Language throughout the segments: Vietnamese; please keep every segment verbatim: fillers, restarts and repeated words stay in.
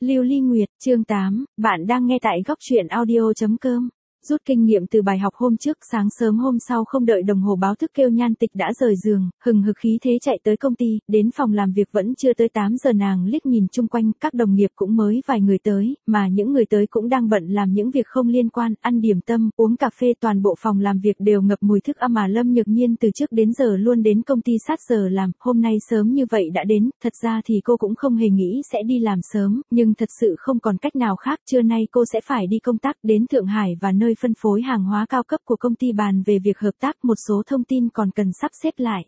Lưu Ly Nguyệt, chương tám, bạn đang nghe tại góc truyện audio chấm com. Rút kinh nghiệm từ bài học hôm trước, sáng sớm hôm sau không đợi đồng hồ báo thức kêu Nhan Tịch đã rời giường, hừng hực khí thế chạy tới công ty, đến phòng làm việc vẫn chưa tới tám giờ nàng liếc nhìn chung quanh, các đồng nghiệp cũng mới vài người tới, mà những người tới cũng đang bận làm những việc không liên quan, ăn điểm tâm, uống cà phê, toàn bộ phòng làm việc đều ngập mùi thức âm mà Lâm Nhược Nhiên từ trước đến giờ luôn đến công ty sát giờ làm, hôm nay sớm như vậy đã đến, thật ra thì cô cũng không hề nghĩ sẽ đi làm sớm, nhưng thật sự không còn cách nào khác, trưa nay cô sẽ phải đi công tác đến Thượng Hải và nơi phân phối hàng hóa cao cấp của công ty bàn về việc hợp tác, một số thông tin còn cần sắp xếp lại.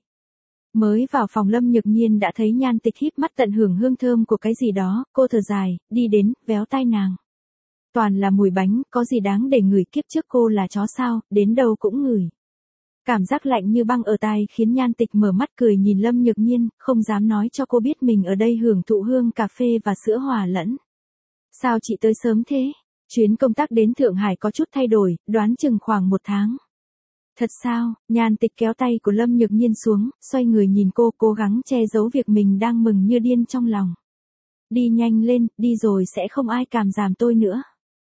Mới vào phòng Lâm Nhược Nhiên đã thấy Nhan Tịch híp mắt tận hưởng hương thơm của cái gì đó, cô thở dài, đi đến, véo tai nàng. Toàn là mùi bánh, có gì đáng để ngửi, kiếp trước cô là chó sao, đến đâu cũng ngửi. Cảm giác lạnh như băng ở tai khiến Nhan Tịch mở mắt cười nhìn Lâm Nhược Nhiên, không dám nói cho cô biết mình ở đây hưởng thụ hương cà phê và sữa hòa lẫn. Sao chị tới sớm thế? Chuyến công tác đến Thượng Hải có chút thay đổi, đoán chừng khoảng một tháng. Thật sao? Nhan Tịch kéo tay của Lâm Nhược Nhiên xuống, xoay người nhìn cô, cố gắng che giấu việc mình đang mừng như điên trong lòng. Đi nhanh lên, đi rồi sẽ không ai càm giảm tôi nữa.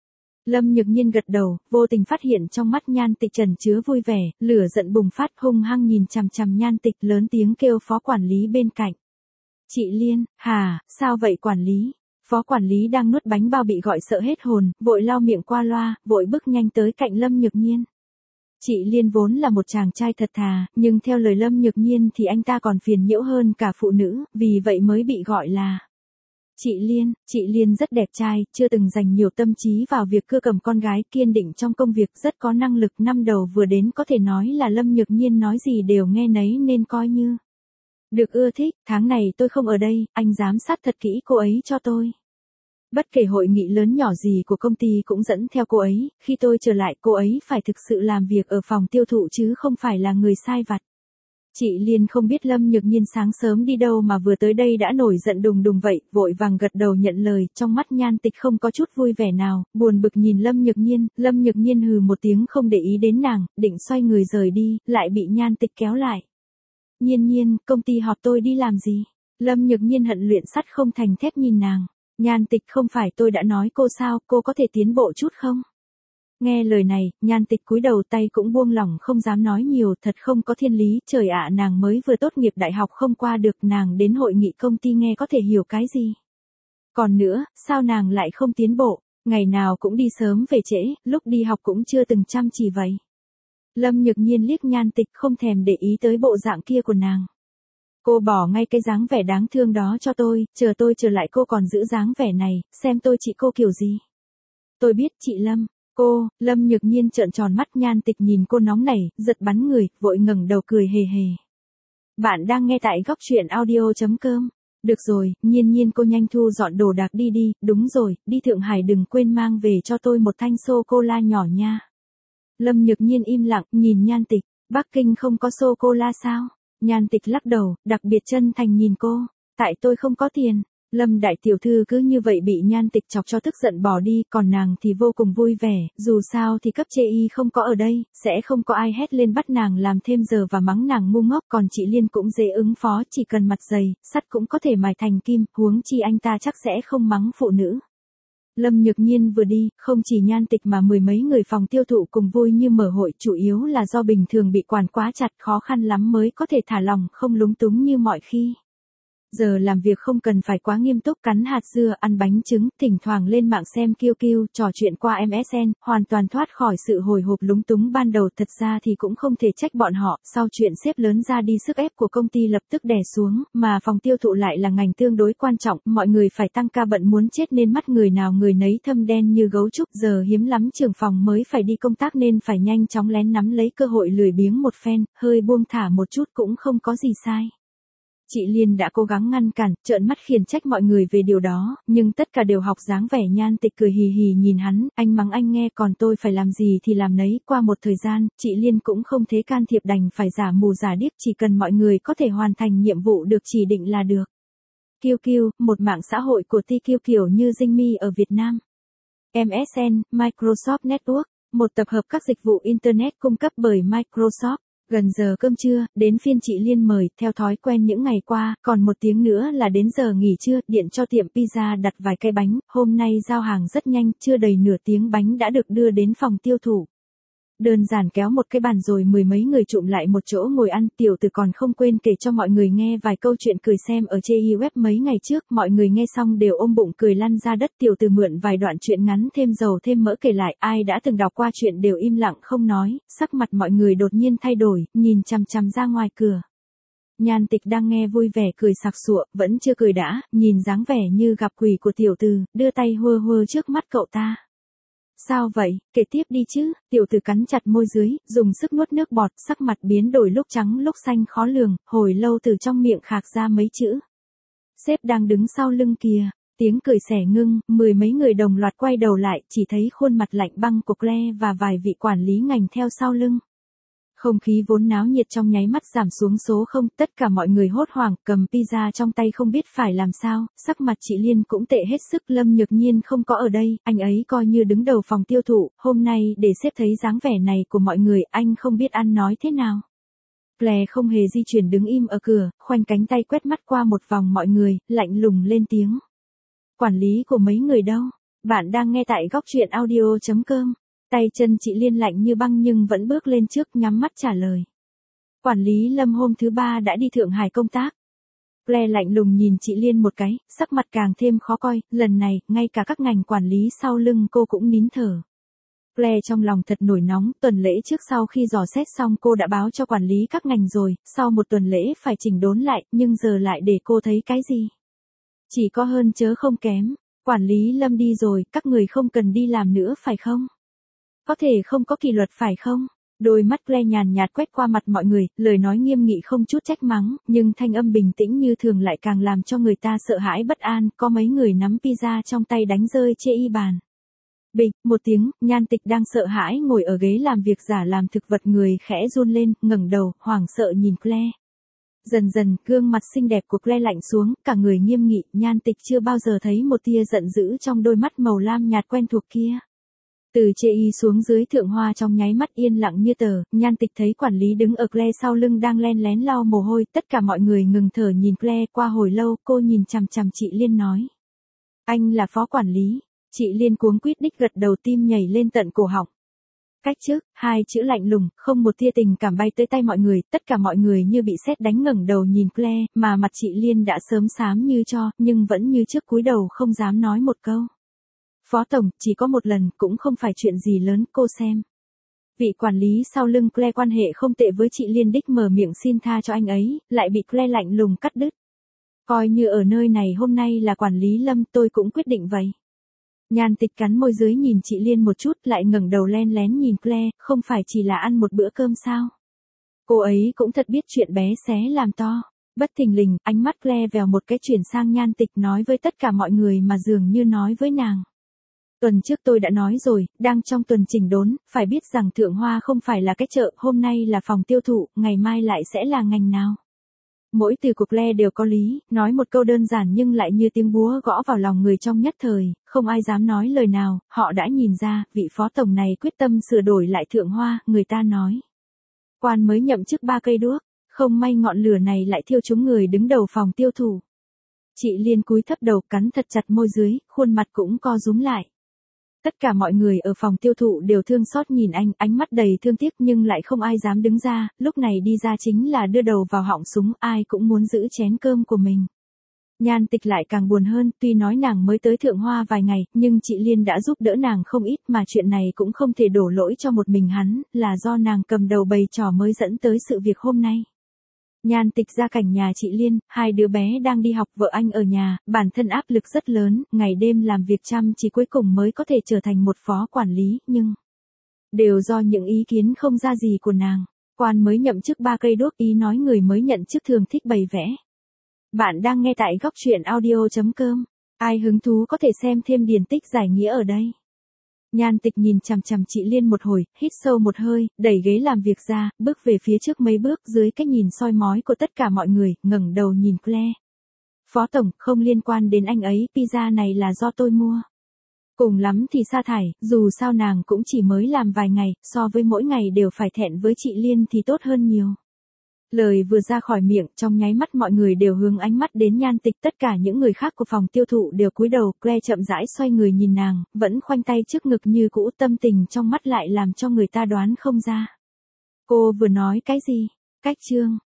Lâm Nhược Nhiên gật đầu, vô tình phát hiện trong mắt Nhan Tịch trần chứa vui vẻ, lửa giận bùng phát, hung hăng nhìn chằm chằm Nhan Tịch, lớn tiếng kêu phó quản lý bên cạnh. Chị Liên, hà, sao vậy quản lý? Phó quản lý đang nuốt bánh bao bị gọi sợ hết hồn, vội lau miệng qua loa, vội bước nhanh tới cạnh Lâm Nhược Nhiên. Chị Liên vốn là một chàng trai thật thà, nhưng theo lời Lâm Nhược Nhiên thì anh ta còn phiền nhiễu hơn cả phụ nữ, vì vậy mới bị gọi là. Chị Liên, chị Liên rất đẹp trai, chưa từng dành nhiều tâm trí vào việc cưa cầm con gái, kiên định trong công việc, rất có năng lực, năm đầu vừa đến có thể nói là Lâm Nhược Nhiên nói gì đều nghe nấy nên coi như được ưa thích, tháng này tôi không ở đây, anh giám sát thật kỹ cô ấy cho tôi. Bất kể hội nghị lớn nhỏ gì của công ty cũng dẫn theo cô ấy, khi tôi trở lại cô ấy phải thực sự làm việc ở phòng tiêu thụ chứ không phải là người sai vặt. Chị Liên không biết Lâm Nhược Nhiên sáng sớm đi đâu mà vừa tới đây đã nổi giận đùng đùng vậy, vội vàng gật đầu nhận lời, trong mắt Nhan Tịch không có chút vui vẻ nào, buồn bực nhìn Lâm Nhược Nhiên, Lâm Nhược Nhiên hừ một tiếng không để ý đến nàng, định xoay người rời đi, lại bị Nhan Tịch kéo lại. Nhiên Nhiên, công ty họp tôi đi làm gì? Lâm Nhược Nhiên hận luyện sắt không thành thép nhìn nàng. Nhan Tịch, không phải tôi đã nói cô sao, cô có thể tiến bộ chút không? Nghe lời này, Nhan Tịch cúi đầu, tay cũng buông lỏng, không dám nói nhiều, thật không có thiên lý, trời ạ, nàng mới vừa tốt nghiệp đại học không qua được, nàng đến hội nghị công ty nghe có thể hiểu cái gì? Còn nữa, sao nàng lại không tiến bộ, ngày nào cũng đi sớm về trễ, lúc đi học cũng chưa từng chăm chỉ vậy. Lâm Nhược Nhiên liếc Nhan Tịch, không thèm để ý tới bộ dạng kia của nàng. Cô bỏ ngay cái dáng vẻ đáng thương đó cho tôi, chờ tôi trở lại cô còn giữ dáng vẻ này, xem tôi trị cô kiểu gì. Tôi biết chị Lâm. Cô, Lâm Nhược Nhiên trợn tròn mắt, Nhan Tịch nhìn cô nóng nảy, giật bắn người, vội ngẩng đầu cười hề hề. Bạn đang nghe tại góc truyện audio chấm com. Được rồi, Nhiên Nhiên, cô nhanh thu dọn đồ đạc đi đi, đúng rồi, đi Thượng Hải đừng quên mang về cho tôi một thanh sô-cô-la nhỏ nha. Lâm Nhược Nhiên im lặng, nhìn Nhan Tịch, Bắc Kinh không có sô-cô-la sao? Nhan Tịch lắc đầu, đặc biệt chân thành nhìn cô, tại tôi không có tiền. Lâm đại tiểu thư cứ như vậy bị Nhan Tịch chọc cho tức giận bỏ đi, còn nàng thì vô cùng vui vẻ, dù sao thì cấp chê y không có ở đây, sẽ không có ai hét lên bắt nàng làm thêm giờ và mắng nàng ngu ngốc, còn chị Liên cũng dễ ứng phó, chỉ cần mặt dày, sắt cũng có thể mài thành kim, huống chi anh ta chắc sẽ không mắng phụ nữ. Lâm Nhược Nhiên vừa đi, không chỉ Nhan Tịch mà mười mấy người phòng tiêu thụ cùng vui như mở hội, chủ yếu là do bình thường bị quản quá chặt, khó khăn lắm mới có thể thả lỏng, không lúng túng như mọi khi. Giờ làm việc không cần phải quá nghiêm túc, cắn hạt dưa, ăn bánh trứng, thỉnh thoảng lên mạng xem Q Q, trò chuyện qua em ét en, hoàn toàn thoát khỏi sự hồi hộp lúng túng ban đầu. Thật ra thì cũng không thể trách bọn họ, sau chuyện xếp lớn ra đi sức ép của công ty lập tức đè xuống, mà phòng tiêu thụ lại là ngành tương đối quan trọng, mọi người phải tăng ca bận muốn chết nên mắt người nào người nấy thâm đen như gấu trúc, giờ hiếm lắm trưởng phòng mới phải đi công tác nên phải nhanh chóng lén nắm lấy cơ hội lười biếng một phen, hơi buông thả một chút cũng không có gì sai. Chị Liên đã cố gắng ngăn cản, trợn mắt khiển trách mọi người về điều đó, nhưng tất cả đều học dáng vẻ. Nhan Tịch cười hì hì nhìn hắn, anh mắng anh nghe, còn tôi phải làm gì thì làm nấy. Qua một thời gian, chị Liên cũng không thế can thiệp, đành phải giả mù giả điếc, chỉ cần mọi người có thể hoàn thành nhiệm vụ được chỉ định là được. Q Q, một mạng xã hội của Ti Q kiểu như Zingme ở Việt Nam. em ét en, Microsoft Network, một tập hợp các dịch vụ Internet cung cấp bởi Microsoft. Gần giờ cơm trưa, đến phiên chị Liên mời, theo thói quen những ngày qua, còn một tiếng nữa là đến giờ nghỉ trưa, điện cho tiệm pizza đặt vài cái bánh, hôm nay giao hàng rất nhanh, chưa đầy nửa tiếng bánh đã được đưa đến phòng tiêu thụ. Đơn giản kéo một cái bàn rồi mười mấy người trụm lại một chỗ ngồi ăn, tiểu tử còn không quên kể cho mọi người nghe vài câu chuyện cười xem ở trên web mấy ngày trước, mọi người nghe xong đều ôm bụng cười lăn ra đất. Tiểu tử mượn vài đoạn chuyện ngắn thêm dầu thêm mỡ kể lại, ai đã từng đọc qua chuyện đều im lặng không nói, sắc mặt mọi người đột nhiên thay đổi, nhìn chằm chằm ra ngoài cửa. Nhan Tịch đang nghe vui vẻ cười sặc sụa, vẫn chưa cười đã, nhìn dáng vẻ như gặp quỷ của tiểu tử, đưa tay hơ hơ trước mắt cậu ta. Sao vậy, kể tiếp đi chứ, tiểu tử cắn chặt môi dưới, dùng sức nuốt nước bọt, sắc mặt biến đổi lúc trắng lúc xanh khó lường, hồi lâu từ trong miệng khạc ra mấy chữ. Sếp đang đứng sau lưng kìa, tiếng cười xẻ ngưng, mười mấy người đồng loạt quay đầu lại, chỉ thấy khuôn mặt lạnh băng của Claire và vài vị quản lý ngành theo sau lưng. Không khí vốn náo nhiệt trong nháy mắt giảm xuống số không, tất cả mọi người hốt hoảng, cầm pizza trong tay không biết phải làm sao, sắc mặt chị Liên cũng tệ hết sức. Lâm Nhược Nhiên không có ở đây, anh ấy coi như đứng đầu phòng tiêu thụ, hôm nay để sếp thấy dáng vẻ này của mọi người, anh không biết ăn nói thế nào. Claire không hề di chuyển đứng im ở cửa, khoanh cánh tay quét mắt qua một vòng mọi người, lạnh lùng lên tiếng. Quản lý của mấy người đâu? Bạn đang nghe tại góc truyện audio chấm com. Tay chân chị Liên lạnh như băng nhưng vẫn bước lên trước nhắm mắt trả lời. Quản lý Lâm hôm thứ ba đã đi Thượng Hải công tác. Claire lạnh lùng nhìn chị Liên một cái, sắc mặt càng thêm khó coi, lần này, ngay cả các ngành quản lý sau lưng cô cũng nín thở. Claire trong lòng thật nổi nóng, tuần lễ trước sau khi dò xét xong cô đã báo cho quản lý các ngành rồi, sau một tuần lễ phải chỉnh đốn lại, nhưng giờ lại để cô thấy cái gì? Chỉ có hơn chớ không kém, quản lý Lâm đi rồi, các người không cần đi làm nữa phải không? Có thể không có kỷ luật phải không? Đôi mắt Claire nhàn nhạt quét qua mặt mọi người, lời nói nghiêm nghị không chút trách mắng, nhưng thanh âm bình tĩnh như thường lại càng làm cho người ta sợ hãi bất an, có mấy người nắm pizza trong tay đánh rơi chê y bàn. Bịch, một tiếng, Nhan Tịch đang sợ hãi ngồi ở ghế làm việc giả làm thực vật người khẽ run lên, ngẩng đầu, hoảng sợ nhìn Claire. Dần dần, gương mặt xinh đẹp của Claire lạnh xuống, cả người nghiêm nghị, Nhan Tịch chưa bao giờ thấy một tia giận dữ trong đôi mắt màu lam nhạt quen thuộc kia. Từ chê y xuống dưới Thượng Hoa trong nháy mắt yên lặng như tờ, Nhan Tịch thấy quản lý đứng ở Claire sau lưng đang len lén lau mồ hôi, tất cả mọi người ngừng thở nhìn Claire. Qua hồi lâu, cô nhìn chằm chằm chị Liên nói. Anh là phó quản lý. Chị Liên cuống quýt đích gật đầu, tim nhảy lên tận cổ họng. Cách trước, hai chữ lạnh lùng, không một tia tình cảm bay tới tay mọi người, tất cả mọi người như bị sét đánh ngẩng đầu nhìn Claire, mà mặt chị Liên đã sớm xám như tro, nhưng vẫn như trước cúi đầu không dám nói một câu. Phó tổng, chỉ có một lần, cũng không phải chuyện gì lớn, cô xem. Vị quản lý sau lưng Claire quan hệ không tệ với chị Liên đích mở miệng xin tha cho anh ấy, lại bị Claire lạnh lùng cắt đứt. Coi như ở nơi này hôm nay là quản lý Lâm, tôi cũng quyết định vậy. Nhan Tịch cắn môi dưới nhìn chị Liên một chút, lại ngẩng đầu len lén nhìn Claire, không phải chỉ là ăn một bữa cơm sao? Cô ấy cũng thật biết chuyện bé xé làm to. Bất thình lình, ánh mắt Claire vèo một cái chuyển sang Nhan Tịch, nói với tất cả mọi người mà dường như nói với nàng. Tuần trước tôi đã nói rồi, đang trong tuần chỉnh đốn, phải biết rằng Thượng Hoa không phải là cái chợ, hôm nay là phòng tiêu thụ, ngày mai lại sẽ là ngành nào. Mỗi từ của Claire đều có lý, nói một câu đơn giản nhưng lại như tiếng búa gõ vào lòng người trong nhất thời, không ai dám nói lời nào, họ đã nhìn ra, vị phó tổng này quyết tâm sửa đổi lại Thượng Hoa, người ta nói. Quan mới nhậm chức ba cây đuốc, không may ngọn lửa này lại thiêu trúng người đứng đầu phòng tiêu thụ. Chị Liên cúi thấp đầu, cắn thật chặt môi dưới, khuôn mặt cũng co rúm lại. Tất cả mọi người ở phòng tiêu thụ đều thương xót nhìn anh, ánh mắt đầy thương tiếc nhưng lại không ai dám đứng ra, lúc này đi ra chính là đưa đầu vào họng súng, ai cũng muốn giữ chén cơm của mình. Nhan Tịch lại càng buồn hơn, tuy nói nàng mới tới Thượng Hoa vài ngày, nhưng chị Liên đã giúp đỡ nàng không ít mà chuyện này cũng không thể đổ lỗi cho một mình hắn, là do nàng cầm đầu bày trò mới dẫn tới sự việc hôm nay. Nhan Tịch ra cảnh nhà chị Liên, hai đứa bé đang đi học, vợ anh ở nhà, bản thân áp lực rất lớn, ngày đêm làm việc chăm chỉ cuối cùng mới có thể trở thành một phó quản lý, nhưng đều do những ý kiến không ra gì của nàng. Quan mới nhậm chức ba cây đuốc, ý nói người mới nhận chức thường thích bày vẽ. Bạn đang nghe tại góc truyện audio chấm com. Ai hứng thú có thể xem thêm điển tích giải nghĩa ở đây. Nhan Tịch nhìn chằm chằm chị Liên một hồi, hít sâu một hơi, đẩy ghế làm việc ra, bước về phía trước mấy bước dưới cái nhìn soi mói của tất cả mọi người, ngẩng đầu nhìn Claire. Phó tổng, không liên quan đến anh ấy, pizza này là do tôi mua. Cùng lắm thì sa thải, dù sao nàng cũng chỉ mới làm vài ngày, so với mỗi ngày đều phải thẹn với chị Liên thì tốt hơn nhiều. Lời vừa ra khỏi miệng, trong nháy mắt mọi người đều hướng ánh mắt đến Nhan Tịch, tất cả những người khác của phòng tiêu thụ đều cúi đầu, Claire chậm rãi xoay người nhìn nàng, vẫn khoanh tay trước ngực như cũ, tâm tình trong mắt lại làm cho người ta đoán không ra. Cô vừa nói cái gì? Cách chương